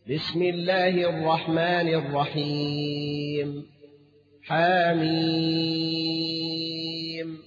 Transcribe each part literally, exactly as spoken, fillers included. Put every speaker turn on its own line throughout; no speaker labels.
بسم الله الرحمن الرحيم. حميم.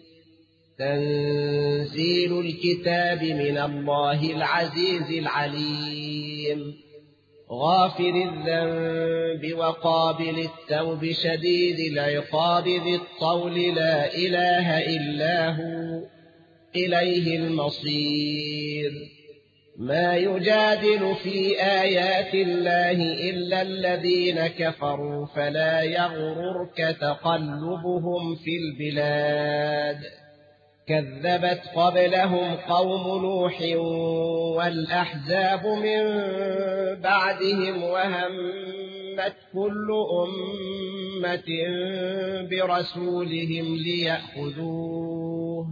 تنزيل الكتاب من الله العزيز العليم، غافر الذنب وقابل التوب شديد العقاب ذي الطول، لا إله إلا هو إليه المصير. ما يجادل في آيات الله إلا الذين كفروا، فلا يغررك تقلبهم في البلاد. كذبت قبلهم قوم نوح والأحزاب من بعدهم، وهمت كل أمة برسولهم ليأخذوه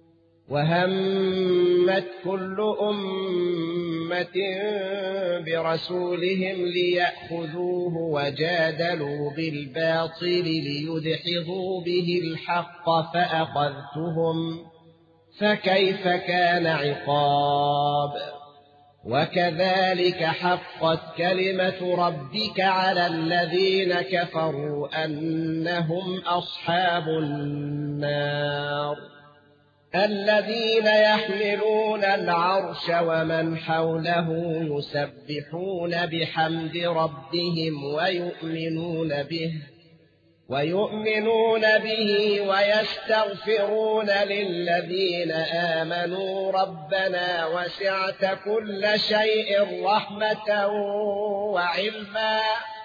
وهمت كل أمة برسولهم ليأخذوه وجادلوا بالباطل ليدحضوا به الحق، فأخذتهم فكيف كان عقاب. وكذلك حقت كلمة ربك على الذين كفروا أنهم أصحاب النار. الذين يحملون العرش ومن حوله يسبحون بحمد ربهم ويؤمنون به ويؤمنون به ويستغفرون للذين آمنوا ربنا وسعت كل شيء رحمة وعلما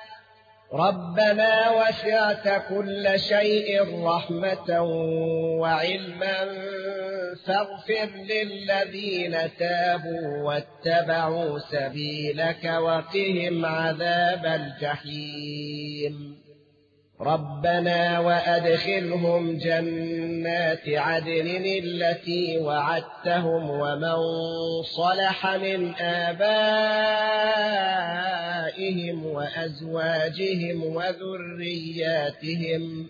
ربنا وسعت كل شيء رحمة وعلما فاغفر للذين تابوا واتبعوا سبيلك وقهم عذاب الجحيم. ربنا وأدخلهم جنات عدن التي وعدتهم ومن صلح من آبائهم وأزواجهم وذرياتهم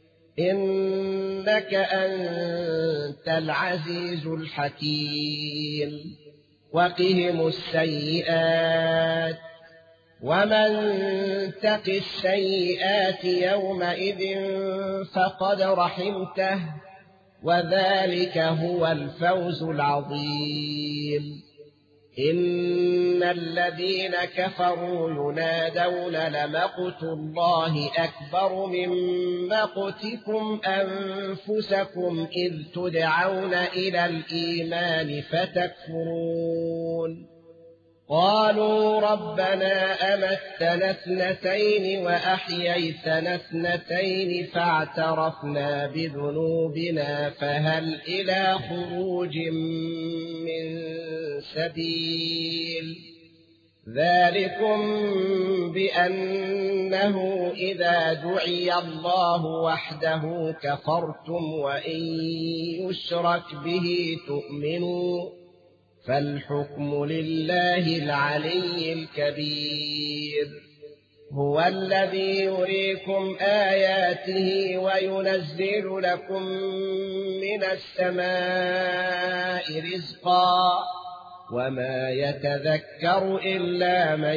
إنك أنت العزيز الحكيم. وقهم السيئات ومن تق السيئات يومئذ فقد رحمته، وذلك هو الفوز العظيم. إن الذين كفروا ينادون لمقت الله أكبر من مقتكم أنفسكم إذ تدعون إلى الإيمان فتكفرون. قالوا ربنا أمتنا اثنتين وأحييتنا اثنتين فاعترفنا بذنوبنا فهل إلى خروج من سبيل. ذلكم بأنه إذا دعي الله وحده كفرتم وإن يشرك به تؤمنوا، فالحكم لله العلي الكبير. هو الذي يريكم آياته وينزل لكم من السماء رزقا، وما يتذكر إلا من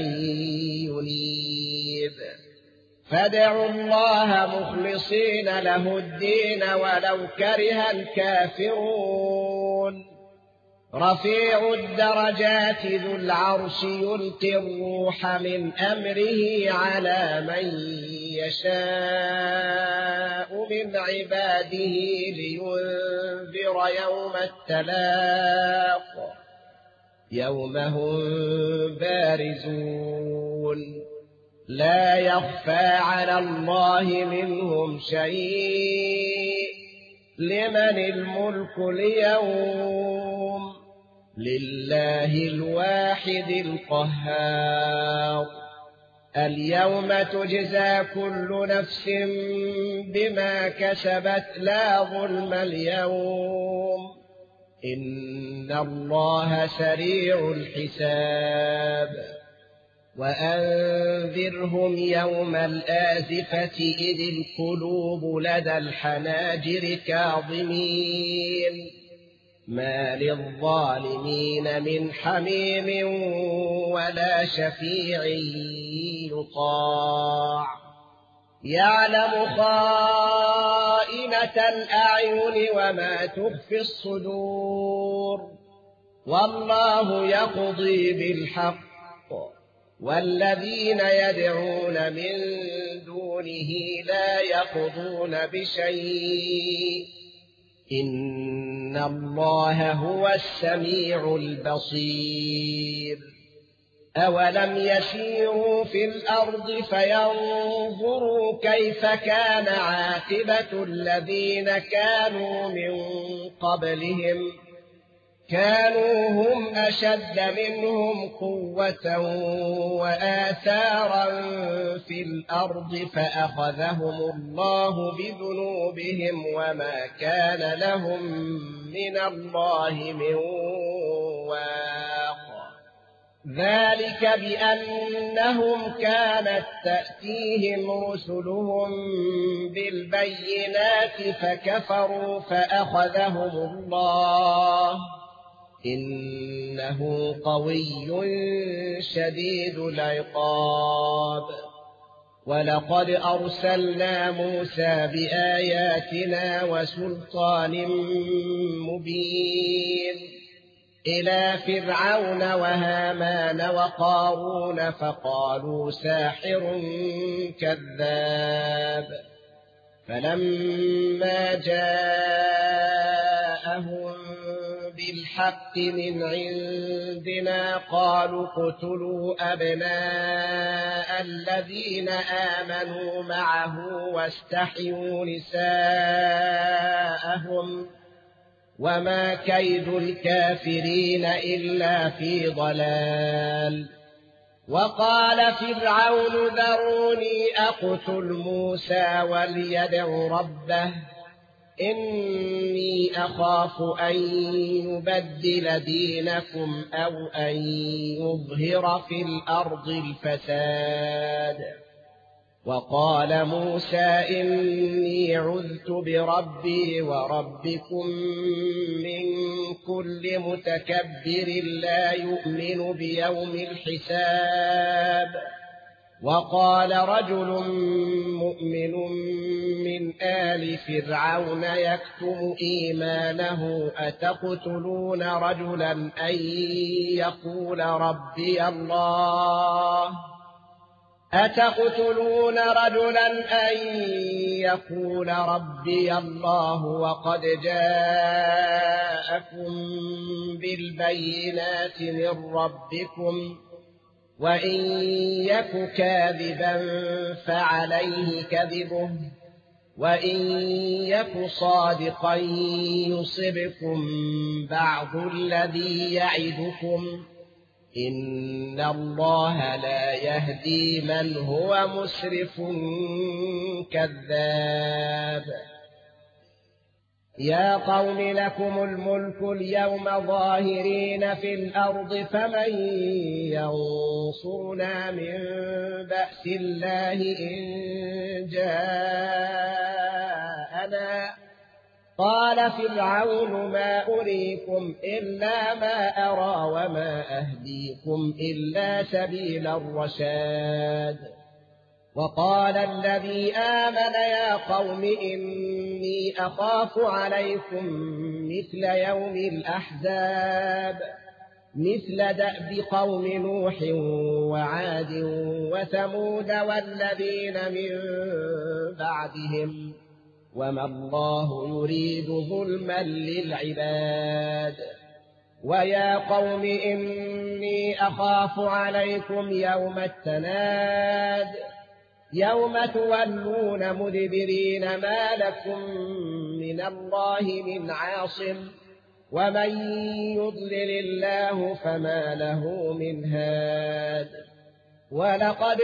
ينيب. فادعوا الله مخلصين له الدين ولو كره الكافرون. رفيع الدرجات ذو العرش يلقي الروح من أمره على من يشاء من عباده لينذر يوم التلاق، يوم هم بارزون لا يخفى على الله منهم شيء. لمن الملك اليوم؟ لله الواحد القهار. اليوم تجزى كل نفس بما كسبت لا ظلم اليوم، إن الله سريع الحساب. وأنذرهم يوم الآزفة إذ القلوب لدى الحناجر كاظمين ما للظالمين من حميم ولا شفيع يطاع يعلم خائنة الأعين وما تخفي الصدور والله يقضي بالحق والذين يدعون من دونه لا يقضون بشيء إن الله هو السميع البصير أولم يسيروا في الأرض فينظروا كيف كان عاقبة الذين كانوا من قبلهم كانوا هم أشد منهم قوة وآثارا في الأرض فأخذهم الله بذنوبهم وما كان لهم من الله من واق ذلك بأنهم كانت تأتيهم رسلهم بالبينات فكفروا فأخذهم الله إنه قوي شديد العقاب ولقد أرسلنا موسى بآياتنا وسلطان مبين إلى فرعون وهامان وقارون فقالوا ساحر كذاب فلما جاءهم بالحق من عندنا قالوا اقتلوا أبناء الذين آمنوا معه واستحيوا نساءهم وما كيد الكافرين إلا في ضلال وقال فرعون ذروني أقتل موسى وليدع ربه إني أخاف أن يبدل دينكم أو أن يظهر في الأرض الفساد وقال موسى إني عذت بربي وربكم من كل متكبر لا يؤمن بيوم الحساب وقال رجل مؤمن من آل فرعون يكتم إيمانه أتقتلون رجلا أن يقول ربي الله أتقتلون رجلا أن يقول ربي الله وقد جاءكم بالبينات من ربكم وإن يك كاذبا فعليه كذبه وإن يك صادقا يصبكم بعض الذي يعدكم إن الله لا يهدي من هو مسرف كذاب يا قوم لكم الملك اليوم ظاهرين في الأرض فمن ينصرنا من بأس الله إن جاءنا قال فرعون ما أريكم إلا ما أرى وما أهديكم إلا سبيل الرشاد وقال الذي آمن يا قوم إني أخاف عليكم مثل يوم الأحزاب مثل دأب قوم نوح وعاد وثمود والذين من بعدهم وما الله يريد ظلما للعباد ويا قوم إني أخاف عليكم يوم التناد يوم تولون مدبرين ما لكم من الله من عاصم ومن يضلل الله فما له من هاد ولقد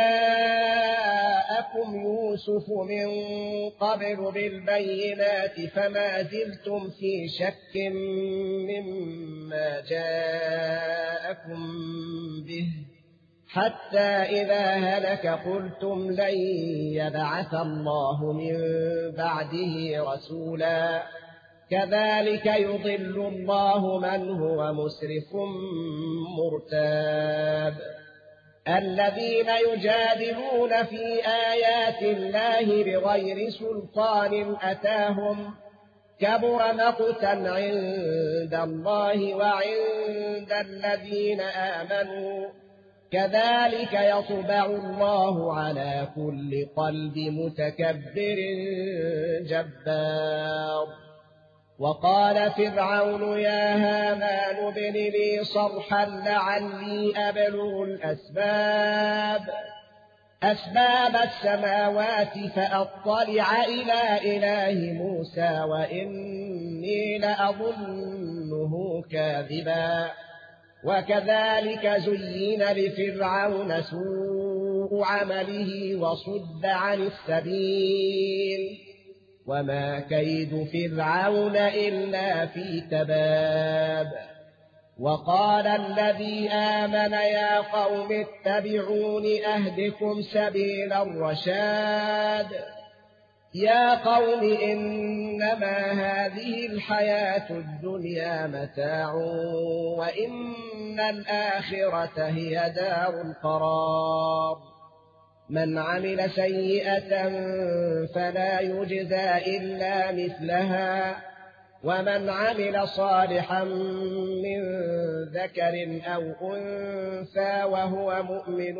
جاءكم يوسف من قبل بالبينات فما زلتم في شك مما جاءكم به حتى إذا هلك قلتم لن يبعث الله من بعده رسولا كذلك يضل الله من هو مسرف مرتاب الذين يجادلون في آيات الله بغير سلطان أتاهم كبر مقتا عند الله وعند الذين آمنوا كذلك يطبع الله على كل قلب متكبر جبار وقال فرعون يا هامان ابن لي صرحا لعلي أبلغ الأسباب أسباب السماوات فأطلع إلى إله موسى وإني لأظنه كاذبا وكذلك زين لفرعون سوء عمله وصد عن السبيل وما كيد فرعون إلا في تباب وقال الذي آمن يا قوم اتبعون أهدكم سبيل الرشاد يا قوم إنما هذه الحياة الدنيا متاع وإن الآخرة هي دار القرار من عمل سيئة فلا يجزى إلا مثلها ومن عمل صالحا من ذكر أو أنثى وهو مؤمن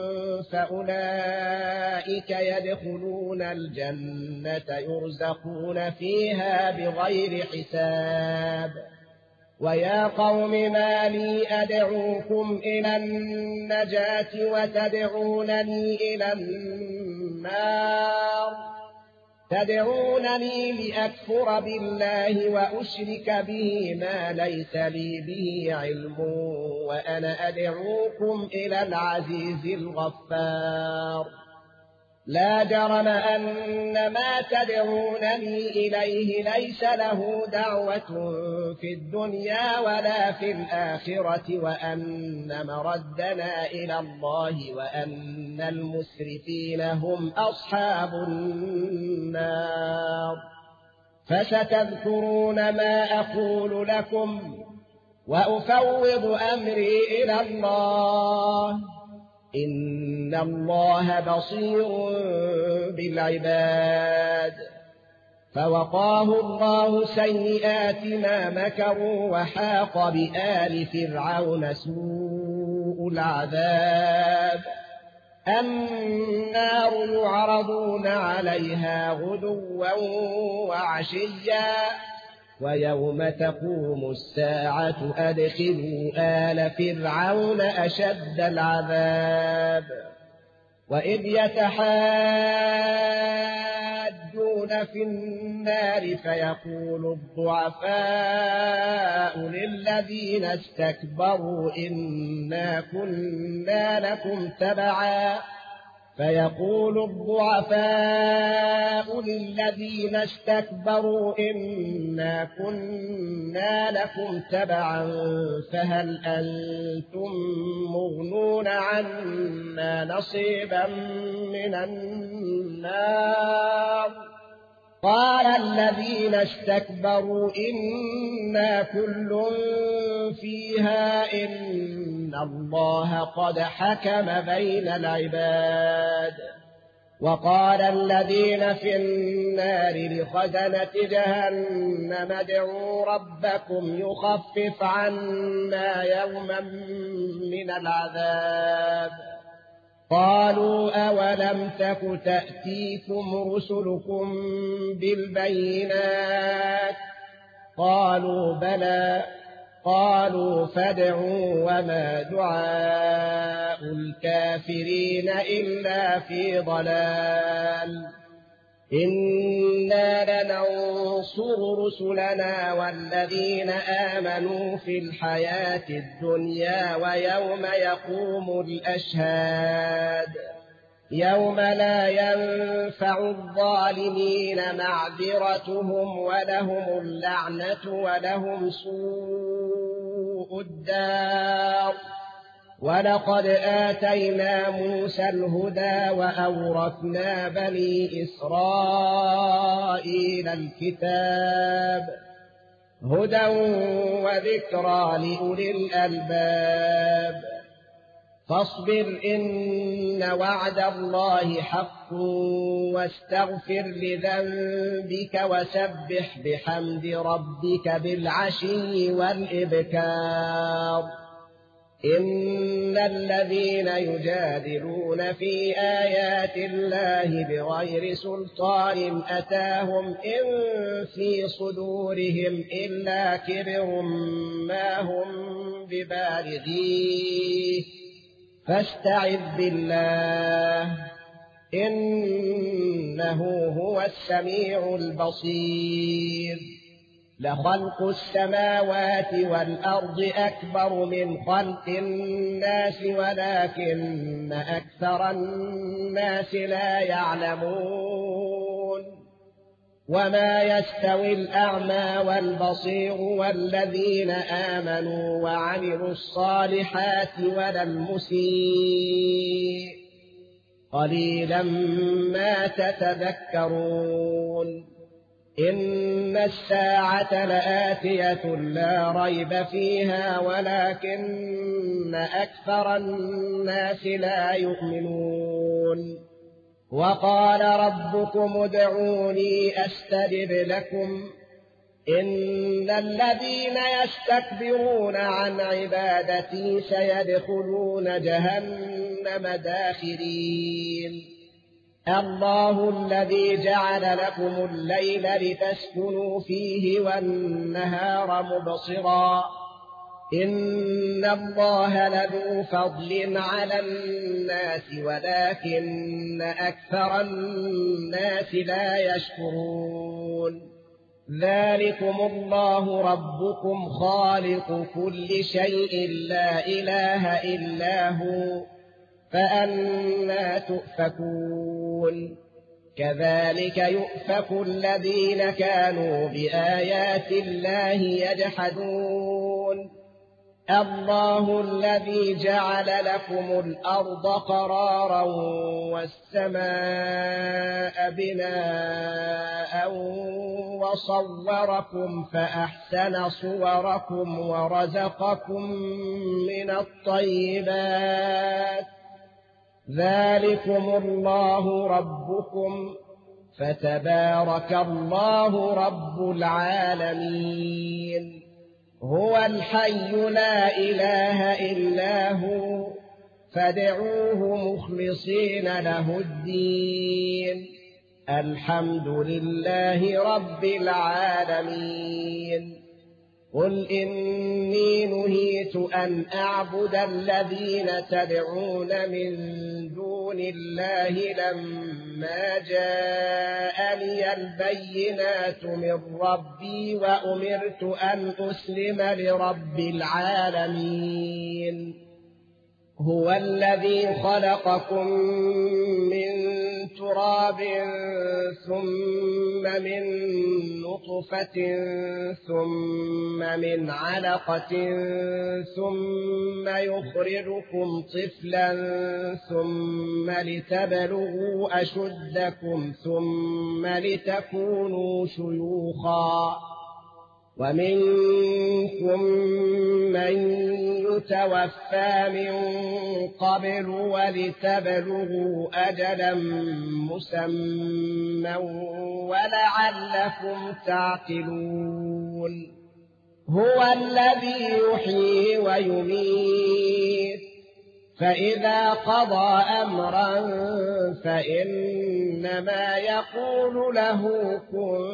فأولئك يدخلون الجنة يرزقون فيها بغير حساب ويا قوم ما لي أدعوكم إلى النجاة وتدعونني إلى النار تدعونني لأكفر بالله وأشرك به ما ليس لي به علم وأنا أدعوكم إلى العزيز الغفار لا جرم أن ما تدعونني إليه ليس له دعوة في الدنيا ولا في الآخرة وأن مردنا إلى الله وأن المسرفين هم أصحاب النار فستذكرون ما أقول لكم وأفوض أمري إلى الله إن الله بصير بالعباد فوقاه الله سيئات ما مكروا وحاق بآل فرعون سوء العذاب النار يعرضون عليها غدوا وعشيا ويوم تقوم الساعة أدخلوا آل فرعون أشد العذاب وإذ يتحاجون في النار فيقول الضعفاء للذين استكبروا إنا كنا لكم تبعا فيقول الضعفاء للذين استكبروا إنا كنا لكم تبعا فهل أنتم مغنون عنا نصيبا من النار قال الذين استكبروا إنا كل فيها إن الله قد حكم بين العباد وقال الذين في النار لخزنة جهنم ادعوا ربكم يخفف عنا يوما من العذاب قالوا أولم تك تأتيكم رسلكم بالبينات قالوا بلى قالوا فادعوا وما دعاء الكافرين إلا في ضلال إنا لننصر رسلنا والذين آمنوا في الحياة الدنيا ويوم يقوم الأشهاد يوم لا ينفع الظالمين معذرتهم ولهم اللعنة ولهم سوء الدار ولقد آتينا موسى الهدى وأورثنا بني إسرائيل الكتاب هدى وذكرى لأولي الألباب فاصبر إن وعد الله حق واستغفر لذنبك وسبح بحمد ربك بالعشي والإبكار إن الذين يجادلون في آيات الله بغير سلطان أتاهم إن في صدورهم إلا كبر ما هم ببالغيه فاستعذ بالله إنه هو السميع البصير لخلق السماوات والأرض أكبر من خلق الناس ولكن أكثر الناس لا يعلمون وما يستوي الأعمى والبصير والذين آمنوا وعملوا الصالحات ولا المسيء قليلا ما تتذكرون إن الساعة لآتية لا ريب فيها ولكن أكثر الناس لا يؤمنون وقال ربكم ادعوني أستجب لكم إن الذين يستكبرون عن عبادتي سيدخلون جهنم داخرين الله الذي جعل لكم الليل لتسكنوا فيه والنهار مبصرا إن الله لذو فضل على الناس ولكن أكثر الناس لا يشكرون ذلكم الله ربكم خالق كل شيء لا إله إلا هو فأنى تؤفكون كذلك يؤفك الذين كانوا بآيات الله يجحدون الله الذي جعل لكم الأرض قرارا والسماء بناء وصوركم فأحسن صوركم ورزقكم من الطيبات ذلكم الله ربكم فتبارك الله رب العالمين هو الحي لا إله إلا هو فادعوه مخلصين له الدين الحمد لله رب العالمين قل إني نهيت أن أعبد الذين تدعون من دون الله لما جاءني البينات من ربي وأمرت أن أسلم لرب العالمين هو الذي خلقكم من تراب ثم من نطفة ثم من علقة ثم يخرجكم طفلا ثم لتبلغوا أشدكم ثم لتكونوا شيوخا ومنكم من يتوفى من قبل ولتبلغوا أجلا مسمى ولعلكم تعقلون هو الذي يحيي ويميت فإذا قضى أمرا فإنما يقول له كن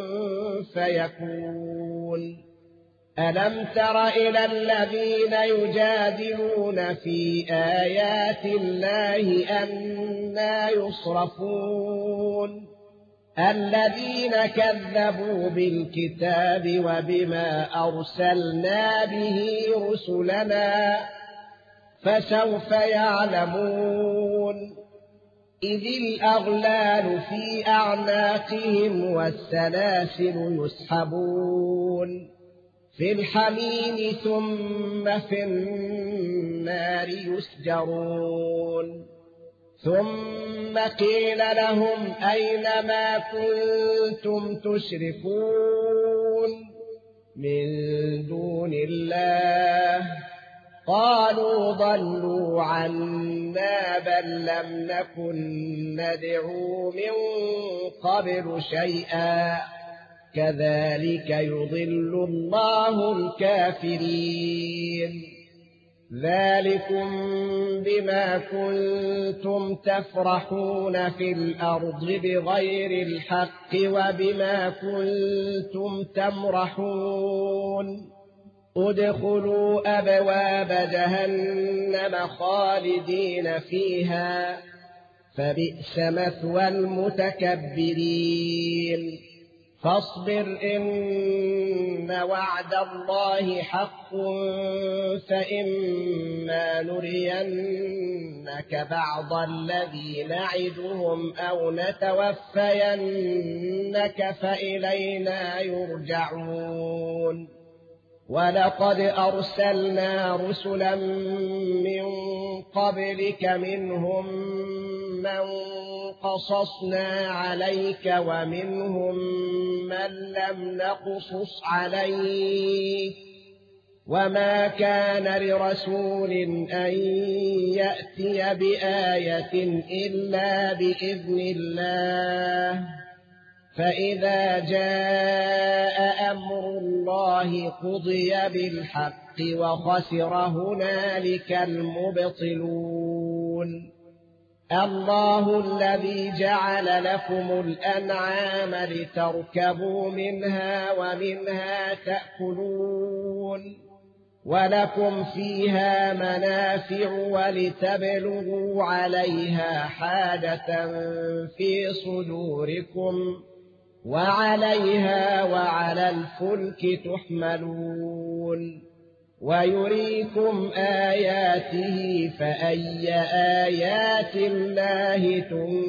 فيكون ألم تر إلى الذين يجادلون في آيات الله أنى يصرفون الذين كذبوا بالكتاب وبما أرسلنا به رسلنا فسوف يعلمون إذ الأغلال في أعناقهم والسلاسل يسحبون في الحميم ثم في النار يسجرون ثم قيل لهم أين ما كنتم تشركون من دون الله قالوا ضلوا عنا بل لم نكن ندعو من قبل شيئا كذلك يضل الله الكافرين ذلكم بما كنتم تفرحون في الأرض بغير الحق وبما كنتم تمرحون ادخلوا أبواب جهنم خالدين فيها فبئس مثوى المتكبرين فاصبر إن وعد الله حق فإما نرينك بعض الذي نعدهم أو نتوفينك فإلينا يرجعون ولقد أرسلنا رسلا من قبلك منهم من قصصنا عليك ومنهم من لم نقصص عليك وما كان لرسول أن يأتي بآية إلا بإذن الله فإذا جاء أمر الله قضي بالحق وخسر هنالك المبطلون الله الذي جعل لكم الأنعام لتركبوا منها ومنها تأكلون ولكم فيها منافع ولتبلغوا عليها حاجة في صدوركم وعليها وعلى الفلك تحملون ويريكم آياته فأي آيات الله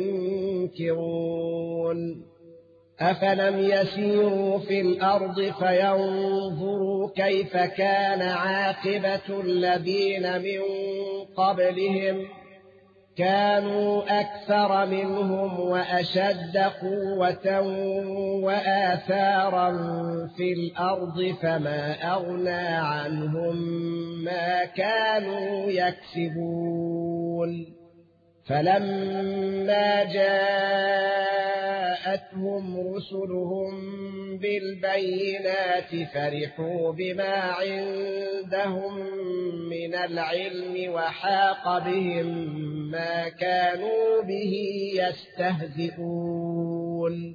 تنكرون أفلم يسيروا في الأرض فينظروا كيف كان عاقبة الذين من قبلهم كانوا أكثر منهم وأشد قوة وآثارا في الأرض فما أغنى عنهم ما كانوا يكسبون فلما جاءتهم رسلهم بالبينات فرحوا بما عندهم من العلم وحاق بهم ما كانوا به يستهزئون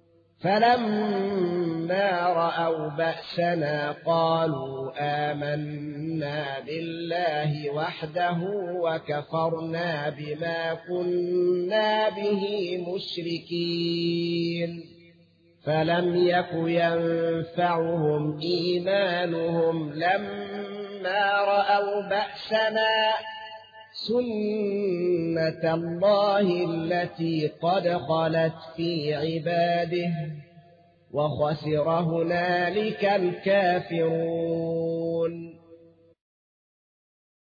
فلما رأوا بأسنا قالوا آمنا بالله وحده وكفرنا بما كنا به مشركين فلم يك ينفعهم إيمانهم لما رأوا بأسنا سنة الله التي قد خلت في عباده وخسر هنالك الكافرون